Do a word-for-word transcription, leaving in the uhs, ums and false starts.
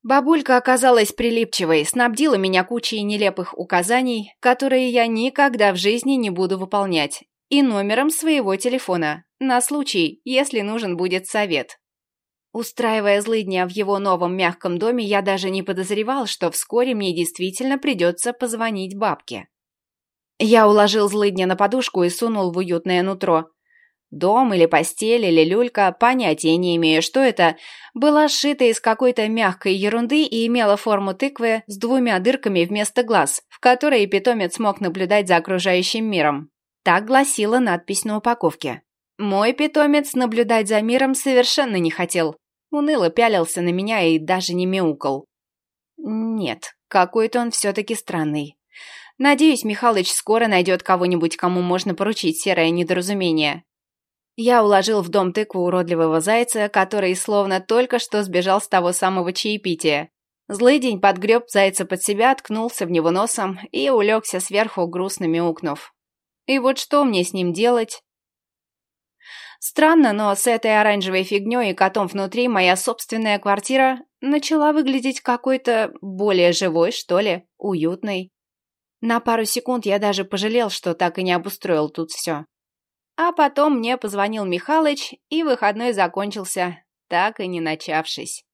Бабулька оказалась прилипчивой, снабдила меня кучей нелепых указаний, которые я никогда в жизни не буду выполнять, и номером своего телефона, на случай, если нужен будет совет. Устраивая злыдня в его новом мягком доме, я даже не подозревал, что вскоре мне действительно придется позвонить бабке. Я уложил злыдня на подушку и сунул в уютное нутро. Дом или постель, или люлька, понятия не имею, что это, была сшита из какой-то мягкой ерунды и имела форму тыквы с двумя дырками вместо глаз, в которые питомец мог наблюдать за окружающим миром. Так гласила надпись на упаковке. Мой питомец наблюдать за миром совершенно не хотел. Уныло пялился на меня и даже не мяукал. Нет, какой-то он все-таки странный. Надеюсь, Михалыч скоро найдет кого-нибудь, кому можно поручить серое недоразумение. Я уложил в дом тыкву уродливого зайца, который словно только что сбежал с того самого чаепития. Злыдень подгреб зайца под себя, ткнулся в него носом и улегся сверху, грустно мяукнув. И вот что мне с ним делать? Странно, но с этой оранжевой фигней и котом внутри моя собственная квартира начала выглядеть какой-то более живой, что ли, уютной. На пару секунд я даже пожалел, что так и не обустроил тут все. А потом мне позвонил Михалыч, и выходной закончился, так и не начавшись.